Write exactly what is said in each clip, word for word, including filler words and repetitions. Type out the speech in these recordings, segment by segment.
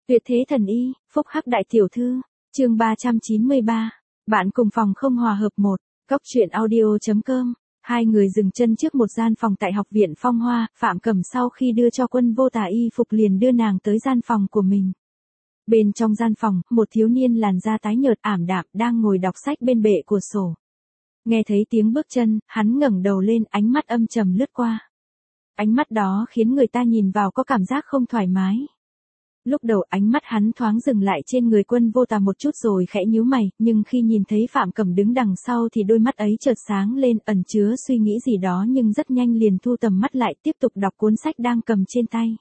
Tuyệt thế thần y, phúc hắc đại tiểu thư, chương ba trăm chín mươi ba, bạn cùng phòng không hòa hợp một, góc truyện audio.com. Hai người dừng chân trước một gian phòng tại học viện Phong Hoa, Phạm Cẩm sau khi đưa cho Quân Vô Tà y phục liền đưa nàng tới gian phòng của mình. Bên trong gian phòng, một thiếu niên làn da tái nhợt ảm đạm đang ngồi đọc sách bên bệ cửa sổ. Nghe thấy tiếng bước chân, hắn ngẩng đầu lên, ánh mắt âm trầm lướt qua. Ánh mắt đó khiến người ta nhìn vào có cảm giác không thoải mái. Lúc đầu ánh mắt hắn thoáng dừng lại trên người Quân Vô Tà một chút rồi khẽ nhíu mày, nhưng khi nhìn thấy Phạm Cẩm đứng đằng sau thì đôi mắt ấy chợt sáng lên, ẩn chứa suy nghĩ gì đó nhưng rất nhanh liền thu tầm mắt lại, tiếp tục đọc cuốn sách đang cầm trên tay.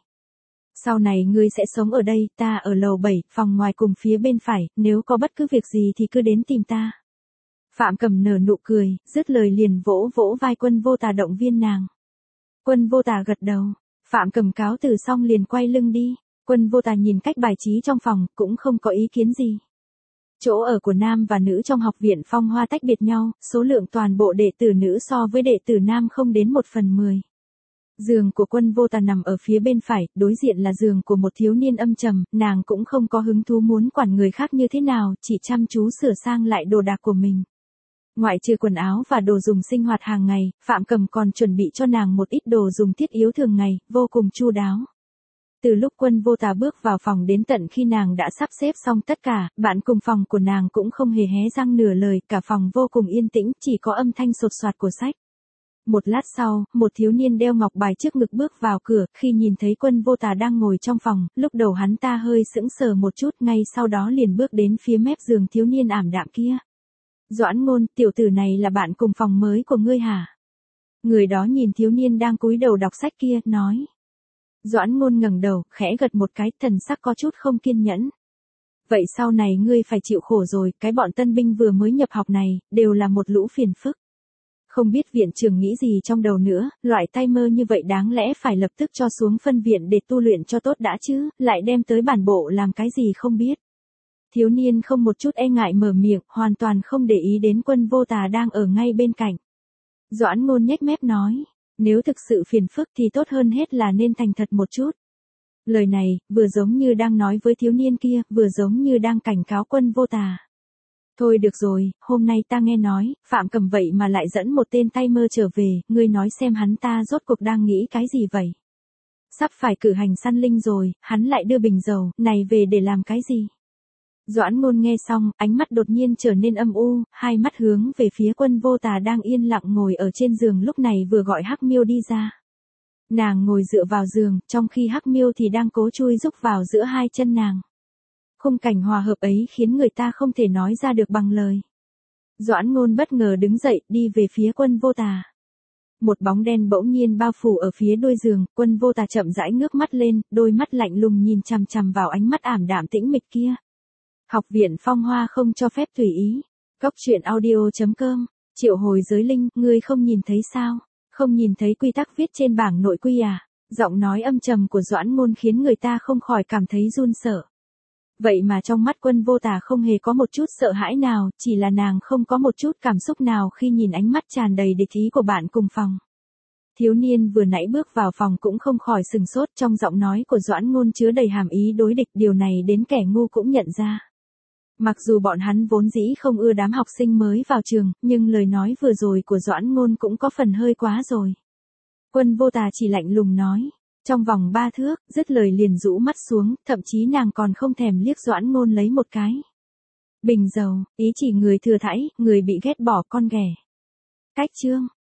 Sau này ngươi sẽ sống ở đây, ta ở lầu bảy, phòng ngoài cùng phía bên phải, nếu có bất cứ việc gì thì cứ đến tìm ta. Phạm Cẩm nở nụ cười, dứt lời liền vỗ vỗ vai Quân Vô Tà động viên nàng. Quân Vô Tà gật đầu, Phạm Cẩm cáo từ xong liền quay lưng đi. Quân Vô Tà nhìn cách bài trí trong phòng, cũng không có ý kiến gì. Chỗ ở của nam và nữ trong học viện Phong Hoa tách biệt nhau, số lượng toàn bộ đệ tử nữ so với đệ tử nam không đến một phần mười. Giường của Quân Vô Tà nằm ở phía bên phải, đối diện là giường của một thiếu niên âm trầm, nàng cũng không có hứng thú muốn quản người khác như thế nào, chỉ chăm chú sửa sang lại đồ đạc của mình. Ngoại trừ quần áo và đồ dùng sinh hoạt hàng ngày, Phạm Cẩm còn chuẩn bị cho nàng một ít đồ dùng thiết yếu thường ngày, vô cùng chu đáo. Từ lúc Quân Vô Tà bước vào phòng đến tận khi nàng đã sắp xếp xong tất cả, bạn cùng phòng của nàng cũng không hề hé răng nửa lời, cả phòng vô cùng yên tĩnh, chỉ có âm thanh sột soạt của sách. Một lát sau, một thiếu niên đeo ngọc bài trước ngực bước vào cửa, khi nhìn thấy Quân Vô Tà đang ngồi trong phòng, lúc đầu hắn ta hơi sững sờ một chút, ngay sau đó liền bước đến phía mép giường thiếu niên ảm đạm kia. Doãn Ngôn, tiểu tử này là bạn cùng phòng mới của ngươi hả? Người đó nhìn thiếu niên đang cúi đầu đọc sách kia, nói. Doãn Ngôn ngẩng đầu, khẽ gật một cái, thần sắc có chút không kiên nhẫn. Vậy sau này ngươi phải chịu khổ rồi, cái bọn tân binh vừa mới nhập học này, đều là một lũ phiền phức. Không biết viện trưởng nghĩ gì trong đầu nữa, loại tay mơ như vậy đáng lẽ phải lập tức cho xuống phân viện để tu luyện cho tốt đã chứ, lại đem tới bản bộ làm cái gì không biết. Thiếu niên không một chút e ngại mở miệng, hoàn toàn không để ý đến Quân Vô Tà đang ở ngay bên cạnh. Doãn Ngôn nhếch mép nói. Nếu thực sự phiền phức thì tốt hơn hết là nên thành thật một chút. Lời này, vừa giống như đang nói với thiếu niên kia, vừa giống như đang cảnh cáo Quân Vô Tà. Thôi được rồi, hôm nay ta nghe nói, Phạm Cẩm vậy mà lại dẫn một tên tay mơ trở về, ngươi nói xem hắn ta rốt cuộc đang nghĩ cái gì vậy? Sắp phải cử hành săn linh rồi, hắn lại đưa bình dầu, này về để làm cái gì? Doãn Ngôn nghe xong, ánh mắt đột nhiên trở nên âm u, hai mắt hướng về phía Quân Vô Tà đang yên lặng ngồi ở trên giường lúc này vừa gọi Hắc Miêu đi ra. Nàng ngồi dựa vào giường, trong khi Hắc Miêu thì đang cố chui rúc vào giữa hai chân nàng. Khung cảnh hòa hợp ấy khiến người ta không thể nói ra được bằng lời. Doãn Ngôn bất ngờ đứng dậy, đi về phía Quân Vô Tà. Một bóng đen bỗng nhiên bao phủ ở phía đuôi giường, Quân Vô Tà chậm rãi ngước mắt lên, đôi mắt lạnh lùng nhìn chằm chằm vào ánh mắt ảm đạm tĩnh mịch kia. Học viện Phong Hoa không cho phép tùy ý. Góc truyện audio.com. Triệu hồi giới linh, ngươi không nhìn thấy sao? Không nhìn thấy quy tắc viết trên bảng nội quy à? Giọng nói âm trầm của Doãn Ngôn khiến người ta không khỏi cảm thấy run sợ. Vậy mà trong mắt Quân Vô Tà không hề có một chút sợ hãi nào, chỉ là nàng không có một chút cảm xúc nào khi nhìn ánh mắt tràn đầy địch ý của bạn cùng phòng. Thiếu niên vừa nãy bước vào phòng cũng không khỏi sừng sốt, trong giọng nói của Doãn Ngôn chứa đầy hàm ý đối địch, điều này đến kẻ ngu cũng nhận ra. Mặc dù bọn hắn vốn dĩ không ưa đám học sinh mới vào trường, nhưng lời nói vừa rồi của Doãn Ngôn cũng có phần hơi quá rồi. Quân Vô Tà chỉ lạnh lùng nói, trong vòng ba thước, dứt lời liền rũ mắt xuống, thậm chí nàng còn không thèm liếc Doãn Ngôn lấy một cái. Bình dầu, ý chỉ người thừa thãi, người bị ghét bỏ con ghẻ. Cách chương.